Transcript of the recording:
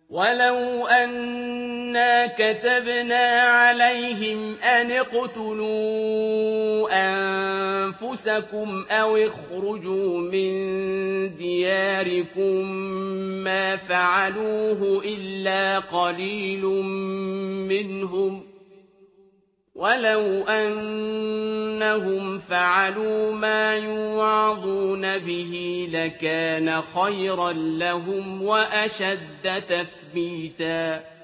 وَلَوْ أَنَّا كَتَبْنَا عَلَيْهِمْ أَنِ اقْتُلُوا أَنفُسَكُمْ أَوِ اخْرُجُوا مِن دِيَارِكُم مَّا فَعَلُوهُ إِلَّا قَلِيلٌ مِّنْهُمْ ۖ وَلَوْ أَنَّهُمْ فَعَلُوا مَا يُوعَظُونَ بِهِ لَكَانَ خَيْرًا لَّهُمْ وَأَشَدَّ تَثْبِيتًا